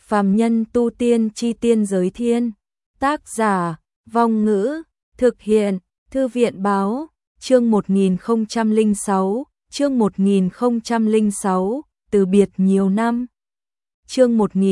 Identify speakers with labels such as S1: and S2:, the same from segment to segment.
S1: Phàm nhân tu tiên chi tiên giới thiên. Tác giả, Vong Ngữ, thực hiện, Thư viện báo, chương 1006, chương 1006, từ biệt nhiều năm. Chương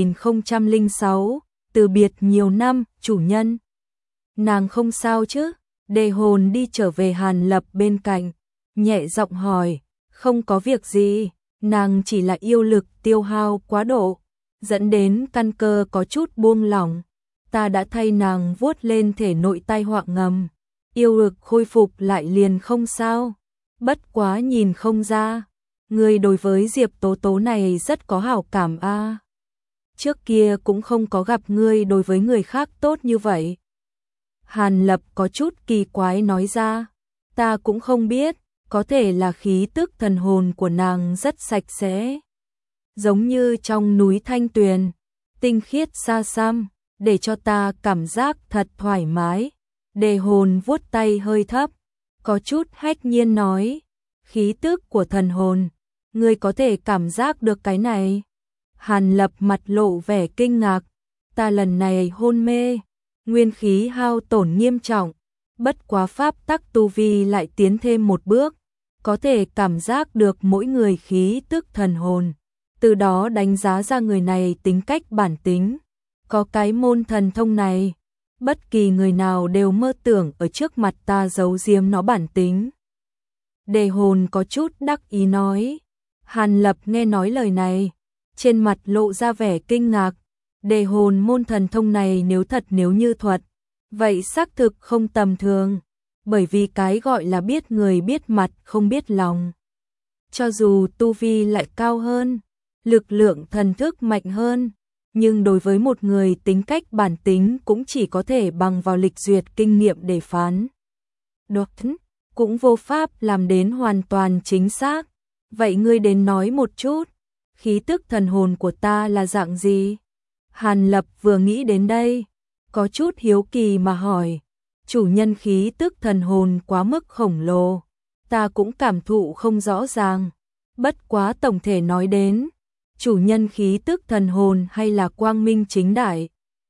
S1: 1006, từ biệt nhiều năm, chủ nhân. Nàng không sao chứ? Đề Hồn đi trở về Hàn Lập bên cạnh, nhẹ giọng hỏi, không có việc gì, nàng chỉ là yêu lực tiêu hao quá độ, dẫn đến căn cơ có chút buông lỏng. Ta đã thay nàng vuốt lên thể nội tai họa ngầm, yêu lực khôi phục lại liền không sao. Bất quá nhìn không ra, người đối với Diệp Tố Tố này rất có hảo cảm a. Trước kia cũng không có gặp ngươi đối với người khác tốt như vậy. Hàn Lập có chút kỳ quái nói ra, ta cũng không biết, có thể là khí tức thần hồn của nàng rất sạch sẽ, giống như trong núi thanh tuyền, tinh khiết xa xăm, để cho ta cảm giác thật thoải mái. Đề Hồn vuốt tay hơi thấp, có chút hách nhiên nói, khí tức của thần hồn, ngươi có thể cảm giác được cái này? Hàn Lập mặt lộ vẻ kinh ngạc, ta lần này hôn mê, nguyên khí hao tổn nghiêm trọng, bất quá pháp tắc tu vi lại tiến thêm một bước, có thể cảm giác được mỗi người khí tức thần hồn, từ đó đánh giá ra người này tính cách bản tính. Có cái môn thần thông này, bất kỳ người nào đều mơ tưởng ở trước mặt ta giấu giếm nó bản tính. Đề Hồn có chút đắc ý nói. Hàn Lập nghe nói lời này, trên mặt lộ ra vẻ kinh ngạc. Đề Hồn môn thần thông này nếu như thuật, vậy xác thực không tầm thường, bởi vì cái gọi là biết người biết mặt không biết lòng. Cho dù tu vi lại cao hơn, lực lượng thần thức mạnh hơn, nhưng đối với một người tính cách bản tính cũng chỉ có thể bằng vào lịch duyệt kinh nghiệm để phán đoán, cũng vô pháp làm đến hoàn toàn chính xác. Vậy ngươi đến nói một chút, khí tức thần hồn của ta là dạng gì? Hàn Lập vừa nghĩ đến đây, có chút hiếu kỳ mà hỏi, chủ nhân khí tức thần hồn quá mức khổng lồ, ta cũng cảm thụ không rõ ràng, bất quá tổng thể nói đến, chủ nhân khí tức thần hồn hay là quang minh chính đại?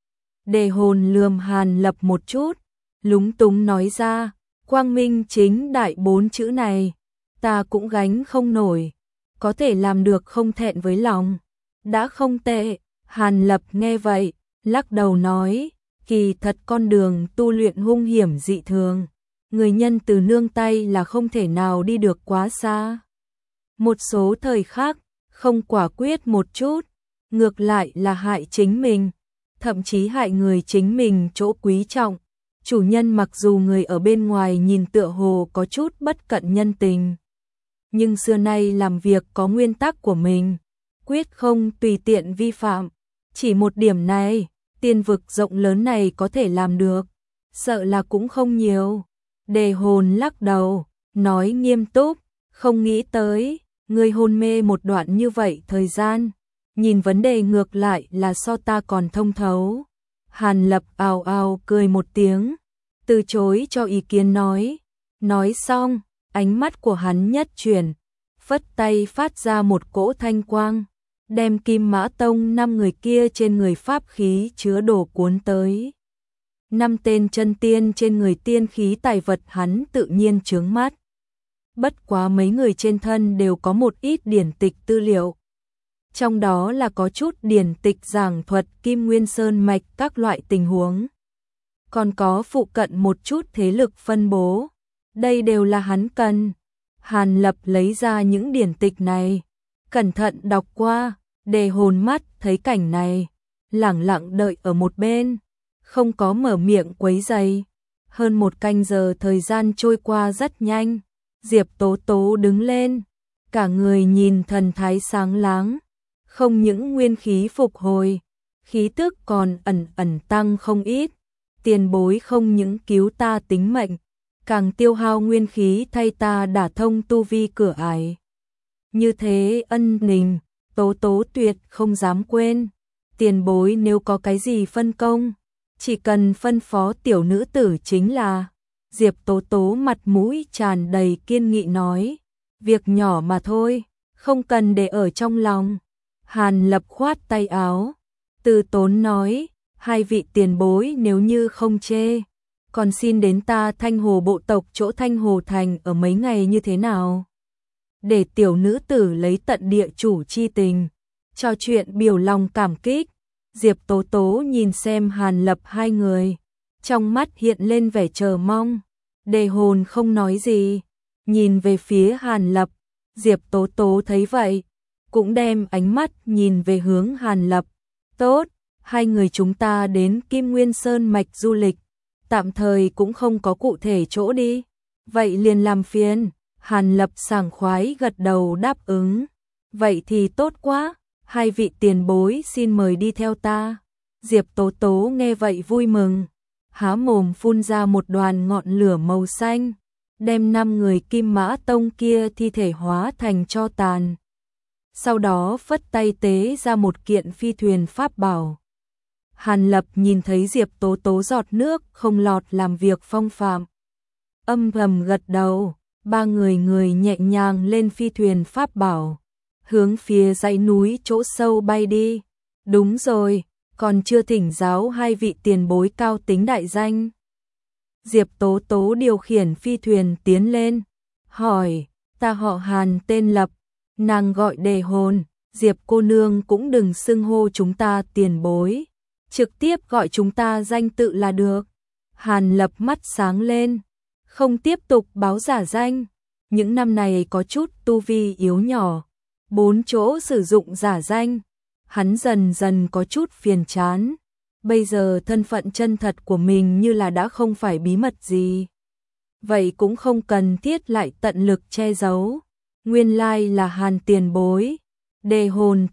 S1: Đề Hồn lườm Hàn Lập một chút, lúng túng nói ra, quang minh chính đại 4 chữ này, ta cũng gánh không nổi, có thể làm được không thẹn với lòng, đã không tệ. Hàn Lập nghe vậy, lắc đầu nói, kỳ thật con đường tu luyện hung hiểm dị thường, người nhân từ nương tay là không thể nào đi được quá xa. Một số thời khắc, không quả quyết một chút, ngược lại là hại chính mình, thậm chí hại người chính mình chỗ quý trọng. Chủ nhân mặc dù người ở bên ngoài nhìn tựa hồ có chút bất cận nhân tình, nhưng xưa nay làm việc có nguyên tắc của mình, quyết không tùy tiện vi phạm. Chỉ một điểm này, tiên vực rộng lớn này có thể làm được, sợ là cũng không nhiều. Đề Hồn lắc đầu, nói nghiêm túc, không nghĩ tới, ngươi hôn mê một đoạn như vậy thời gian, nhìn vấn đề ngược lại là so ta còn thông thấu. Hàn Lập ào ào cười một tiếng, từ chối cho ý kiến nói xong, ánh mắt của hắn nhất chuyển, phất tay phát ra một cỗ thanh quang, đem Kim Mã Tông 5 người kia trên người pháp khí chứa đồ cuốn tới. 5 tên chân tiên trên người tiên khí tài vật hắn tự nhiên chướng mắt. Bất quá mấy người trên thân đều có một ít điển tịch tư liệu. Trong đó là có chút điển tịch giảng thuật Kim Nguyên Sơn mạch các loại tình huống. Còn có phụ cận một chút thế lực phân bố. Đây đều là hắn cần. Hàn Lập lấy ra những điển tịch này, cẩn thận đọc qua. Đề Hồn mắt thấy cảnh này, lẳng lặng đợi ở một bên, không có mở miệng quấy rầy. Hơn 1 canh giờ thời gian trôi qua rất nhanh, Diệp Tố Tố đứng lên, cả người nhìn thần thái sáng láng, không những nguyên khí phục hồi, khí tức còn ẩn tăng không ít. Tiền bối không những cứu ta tính mệnh, càng tiêu hao nguyên khí thay ta đả thông tu vi cửa ải. Như thế ân tình, Tố Tố tuyệt không dám quên. Tiền bối nếu có cái gì phân công, chỉ cần phân phó tiểu nữ tử chính là. Diệp Tố Tố mặt mũi tràn đầy kiên nghị nói, việc nhỏ mà thôi, không cần để ở trong lòng. Hàn Lập khoát tay áo, Từ Tốn nói, hai vị tiền bối nếu như không chê, còn xin đến ta Thanh Hồ bộ tộc chỗ Thanh Hồ Thành ở mấy ngày như thế nào? Để tiểu nữ tử lấy tận địa chủ chi tình, trò chuyện biểu lòng cảm kích. Diệp Tố Tố nhìn xem Hàn Lập hai người, trong mắt hiện lên vẻ chờ mong. Đề Hồn không nói gì, nhìn về phía Hàn Lập. Diệp Tố Tố thấy vậy, cũng đem ánh mắt nhìn về hướng Hàn Lập. Tốt, hai người chúng ta đến Kim Nguyên Sơn mạch du lịch, tạm thời cũng không có cụ thể chỗ đi. Vậy liền làm phiền. Hàn Lập sảng khoái gật đầu đáp ứng. Vậy thì tốt quá, hai vị tiền bối xin mời đi theo ta. Diệp Tố Tố nghe vậy vui mừng, há mồm phun ra một đoàn ngọn lửa màu xanh, đem 5 người Kim Mã Tông kia thi thể hóa thành tro tàn. Sau đó phất tay tế ra một kiện phi thuyền pháp bảo. Hàn Lập nhìn thấy Diệp Tố Tố giọt nước không lọt làm việc phong phạm, âm thầm gật đầu. 3 người nhẹ nhàng lên phi thuyền pháp bảo, hướng phía dãy núi chỗ sâu bay đi. Đúng rồi, còn chưa thỉnh giáo hai vị tiền bối cao tính đại danh. Diệp Tố Tố điều khiển phi thuyền tiến lên, hỏi, ta họ Hàn tên Lập, nàng gọi Đề Hồn. Diệp cô nương cũng đừng xưng hô chúng ta tiền bối, trực tiếp gọi chúng ta danh tự là được. Hàn Lập mắt sáng lên, không tiếp tục báo giả danh. Những năm này có chút tu vi yếu nhỏ, 4 chỗ sử dụng giả danh, hắn dần dần có chút phiền chán. Bây giờ thân phận chân thật của mình như là đã không phải bí mật gì, vậy cũng không cần thiết lại tận lực che giấu. Nguyên lai là Hàn tiền bối, Đề Hồn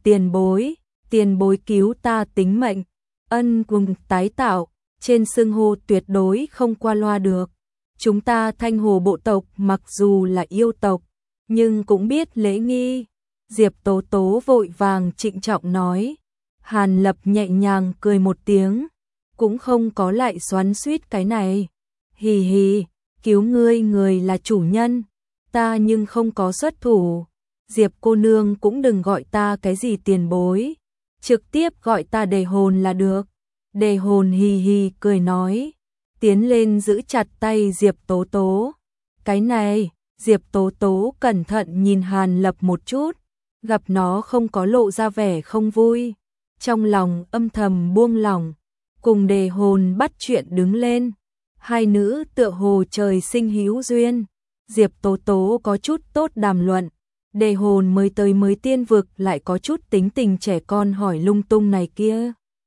S1: tiền bối cứu ta tính mệnh, ân cùng tái tạo, trên xưng hô tuyệt đối không qua loa được. Chúng ta Thanh Hồ bộ tộc mặc dù là yêu tộc, nhưng cũng biết lễ nghi. Diệp Tố Tố vội vàng trịnh trọng nói. Hàn Lập nhẹ nhàng cười một tiếng, cũng không có lại xoắn xuýt cái này. Hì hì, cứu người là chủ nhân, ta nhưng không có xuất thủ. Diệp cô nương cũng đừng gọi ta cái gì tiền bối, trực tiếp gọi ta Đề Hồn là được. Đề Hồn hì hì cười nói, tiến lên giữ chặt tay Diệp Tố Tố. Cái này, Diệp Tố Tố cẩn thận nhìn Hàn Lập một chút, gặp nó không có lộ ra vẻ không vui, trong lòng âm thầm buông lỏng, cùng Đề Hồn bắt chuyện đứng lên. Hai nữ tựa hồ trời sinh hữu duyên. Diệp Tố Tố có chút tốt đàm luận, Đề Hồn mới tới mới tiên vực lại có chút tính tình trẻ con hỏi lung tung này kia.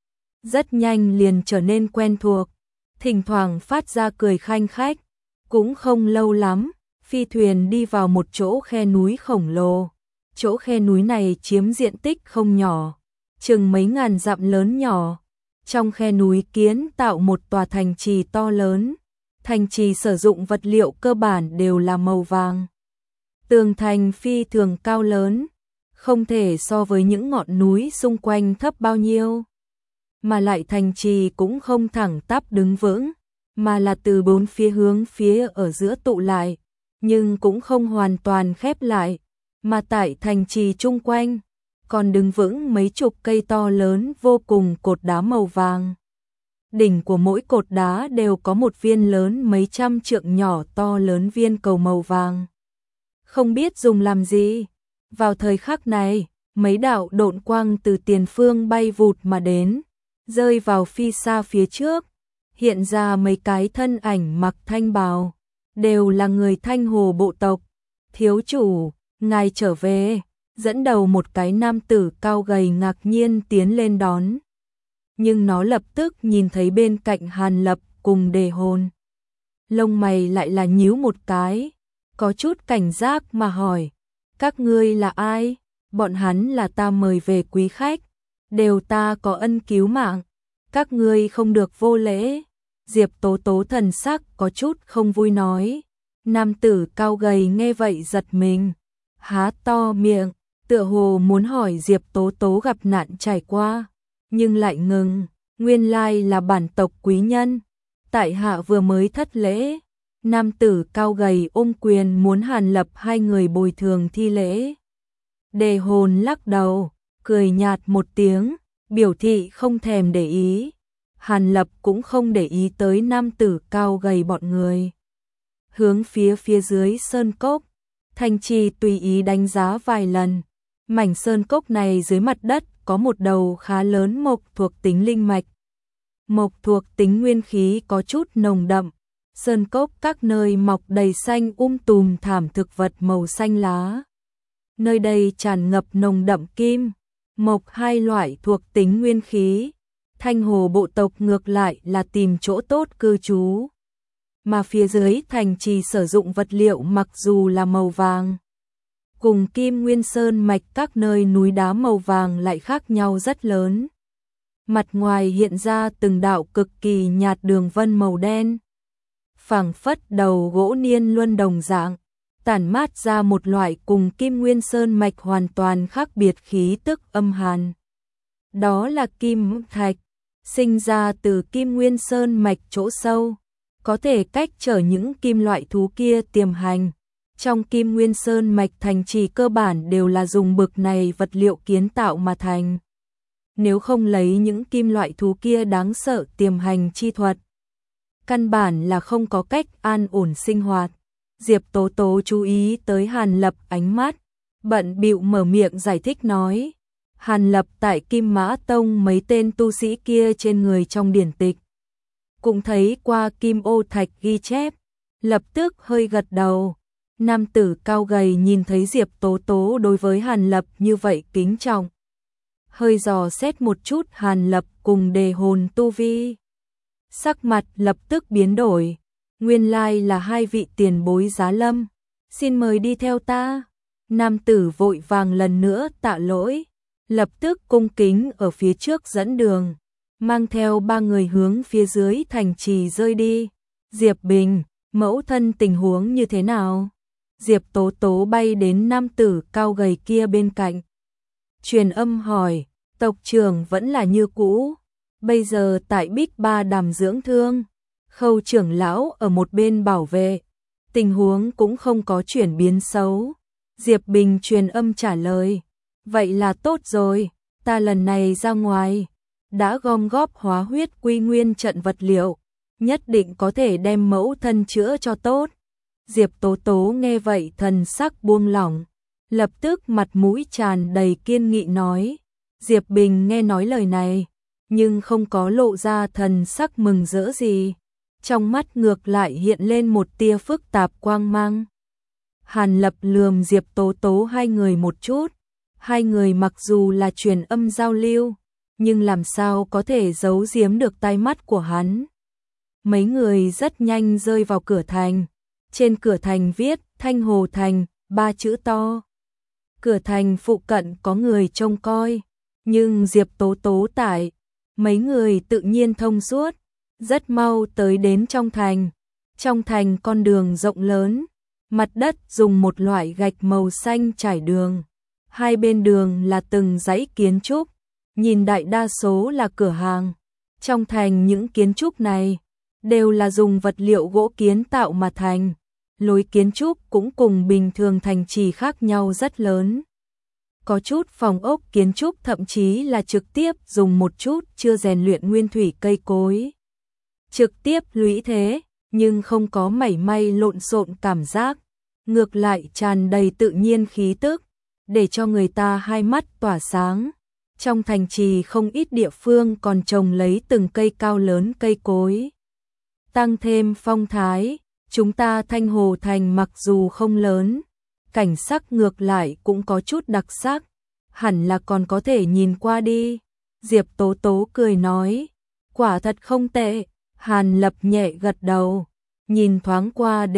S1: Rất nhanh liền trở nên quen thuộc, thỉnh thoảng phát ra cười khanh khách. Cũng không lâu lắm, phi thuyền đi vào một chỗ khe núi khổng lồ. Chỗ khe núi này chiếm diện tích không nhỏ, chừng mấy ngàn dặm lớn nhỏ. Trong khe núi kiến tạo một tòa thành trì to lớn. Thành trì sử dụng vật liệu cơ bản đều là màu vàng. Tường thành phi thường cao lớn, không thể so với những ngọn núi xung quanh thấp bao nhiêu. Mà lại thành trì cũng không thẳng tắp đứng vững, mà là từ 4 phía hướng phía ở giữa tụ lại, nhưng cũng không hoàn toàn khép lại, mà tại thành trì chung quanh còn đứng vững mấy chục cây to lớn vô cùng cột đá màu vàng. Đỉnh của mỗi cột đá đều có một viên lớn mấy trăm trượng nhỏ to lớn viên cầu màu vàng. Không biết dùng làm gì. Vào thời khắc này, mấy đạo độn quang từ tiền phương bay vụt mà đến, rơi vào phi xa phía trước, hiện ra mấy cái thân ảnh mặc thanh bào, đều là người Thanh Hồ bộ tộc. Thiếu chủ, ngài trở về. Dẫn đầu một cái nam tử cao gầy ngạc nhiên tiến lên đón. Nhưng nó lập tức nhìn thấy bên cạnh Hàn Lập cùng Đề Hồn. Lông mày lại là nhíu một cái, có chút cảnh giác mà hỏi, các ngươi là ai? Bọn hắn là ta mời về quý khách, đều ta có ân cứu mạng, các ngươi không được vô lễ. Diệp Tố Tố thần sắc có chút không vui nói. Nam tử cao gầy nghe vậy giật mình, há to miệng, tựa hồ muốn hỏi Diệp Tố Tố gặp nạn trải qua, nhưng lại ngừng. Nguyên lai là bản tộc quý nhân, tại hạ vừa mới thất lễ. Nam tử cao gầy ôm quyền muốn Hàn Lập hai người bồi thường thi lễ. Đề Hồn lắc đầu, cười nhạt một tiếng, biểu thị không thèm để ý. Hàn Lập cũng không để ý tới nam tử cao gầy bọn người. Hướng phía dưới sơn cốc, Thành Trì tùy ý đánh giá vài lần. Mảnh sơn cốc này dưới mặt đất có một đầu khá lớn mộc thuộc tính linh mạch. Mộc thuộc tính nguyên khí có chút nồng đậm. Sơn cốc các nơi mọc đầy xanh tùm thảm thực vật màu xanh lá. Nơi đây tràn ngập nồng đậm kim, mộc hai loại thuộc tính nguyên khí. Thanh Hồ bộ tộc ngược lại là tìm chỗ tốt cư trú. Mà phía dưới thành trì sử dụng vật liệu mặc dù là màu vàng, cùng Kim Nguyên Sơn mạch các nơi núi đá màu vàng lại khác nhau rất lớn. Mặt ngoài hiện ra từng đạo cực kỳ nhạt đường vân màu đen, phảng phất đầu gỗ niên luân đồng dạng, tản mát ra một loại cùng Kim Nguyên Sơn mạch hoàn toàn khác biệt khí tức âm hàn. Đó là kim thạch, sinh ra từ Kim Nguyên Sơn mạch chỗ sâu, có thể cách trở những kim loại thú kia tiềm hành. Trong Kim Nguyên Sơn mạch thành trì cơ bản đều là dùng bực này vật liệu kiến tạo mà thành. Nếu không lấy những kim loại thú kia đáng sợ tiềm hành chi thuật, căn bản là không có cách an ổn sinh hoạt. Diệp Tố Tố chú ý tới Hàn Lập ánh mắt, bận bịu mở miệng giải thích nói. Hàn Lập tại Kim Mã Tông mấy tên tu sĩ kia trên người trong điển tịch, cũng thấy qua kim ô thạch ghi chép, lập tức hơi gật đầu. Nam tử cao gầy nhìn thấy Diệp Tố Tố đối với Hàn Lập như vậy kính trọng, hơi dò xét một chút Hàn Lập cùng đề hồn tu vi. Sắc mặt lập tức biến đổi, nguyên lai là hai vị tiền bối giá lâm, xin mời đi theo ta. Nam tử vội vàng lần nữa tạ lỗi, lập tức cung kính ở phía trước dẫn đường, mang theo ba người hướng phía dưới thành trì rơi đi. Diệp Bình, mẫu thân tình huống như thế nào? Diệp Tố Tố bay đến nam tử cao gầy kia bên cạnh, truyền âm hỏi. Tộc trưởng vẫn là như cũ, bây giờ tại Bích Ba Đàm dưỡng thương, Khâu trưởng lão ở một bên bảo vệ, tình huống cũng không có chuyển biến xấu. Diệp Bình truyền âm trả lời, vậy là tốt rồi, ta lần này ra ngoài, đã gom góp hóa huyết quy nguyên trận vật liệu, nhất định có thể đem mẫu thân chữa cho tốt. Diệp Tố Tố nghe vậy thần sắc buông lỏng, lập tức mặt mũi tràn đầy kiên nghị nói. Diệp Bình nghe nói lời này, nhưng không có lộ ra thần sắc mừng rỡ gì, trong mắt ngược lại hiện lên một tia phức tạp quang mang. Hàn Lập lườm Diệp Tố Tố hai người một chút, hai người mặc dù là truyền âm giao lưu, nhưng làm sao có thể giấu giếm được tai mắt của hắn. Mấy người rất nhanh rơi vào cửa thành, trên cửa thành viết Thanh Hồ Thành, 3 chữ to. Cửa thành phụ cận có người trông coi, nhưng Diệp Tố Tố tại, mấy người tự nhiên thông suốt, rất mau tới đến trong thành. Trong thành con đường rộng lớn, mặt đất dùng một loại gạch màu xanh trải đường, hai bên đường là từng dãy kiến trúc, nhìn đại đa số là cửa hàng. Trong thành những kiến trúc này đều là dùng vật liệu gỗ kiến tạo mà thành, lối kiến trúc cũng cùng bình thường thành trì khác nhau rất lớn. Có chút phòng ốc kiến trúc thậm chí là trực tiếp dùng một chút chưa rèn luyện nguyên thủy cây cối, trực tiếp lũy thế, nhưng không có mảy may lộn xộn cảm giác, ngược lại tràn đầy tự nhiên khí tức, để cho người ta hai mắt tỏa sáng. Trong thành trì không ít địa phương còn trồng lấy từng cây cao lớn cây cối, tăng thêm phong thái. Chúng ta Thanh Hồ Thành mặc dù không lớn, cảnh sắc ngược lại cũng có chút đặc sắc, hẳn là còn có thể nhìn qua đi. Diệp Tố Tố cười nói, quả thật không tệ. Hàn Lập nhẹ gật đầu, nhìn thoáng qua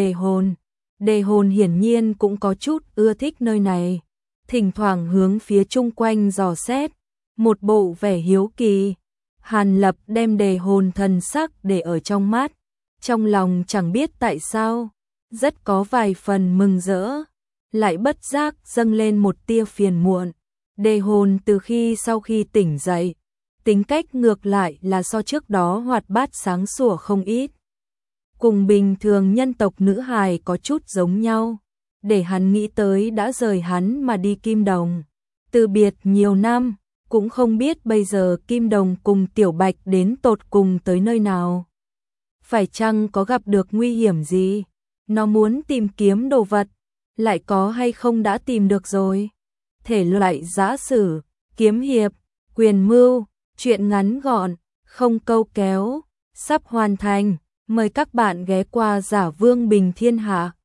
S1: đề hồn hiển nhiên cũng có chút ưa thích nơi này, thỉnh thoảng hướng phía chung quanh dò xét, một bộ vẻ hiếu kỳ. Hàn Lập đem đề hồn thần sắc để ở trong mắt, trong lòng chẳng biết tại sao, rất có vài phần mừng rỡ, lại bất giác dâng lên một tia phiền muộn. Đề hồn từ sau khi tỉnh dậy, tính cách ngược lại là so trước đó hoạt bát sáng sủa không ít. Cùng bình thường nhân tộc nữ hài có chút giống nhau, để hắn nghĩ tới đã rời hắn mà đi Kim Đồng. Từ biệt nhiều năm, cũng không biết bây giờ Kim Đồng cùng Tiểu Bạch đến tột cùng tới nơi nào. Phải chăng có gặp được nguy hiểm gì? Nó muốn tìm kiếm đồ vật, lại có hay không đã tìm được rồi? Thể loại giã sử, kiếm hiệp, quyền mưu, truyện ngắn gọn, không câu kéo, sắp hoàn thành. Mời các bạn ghé qua Giả Vương Bình Thiên Hạ.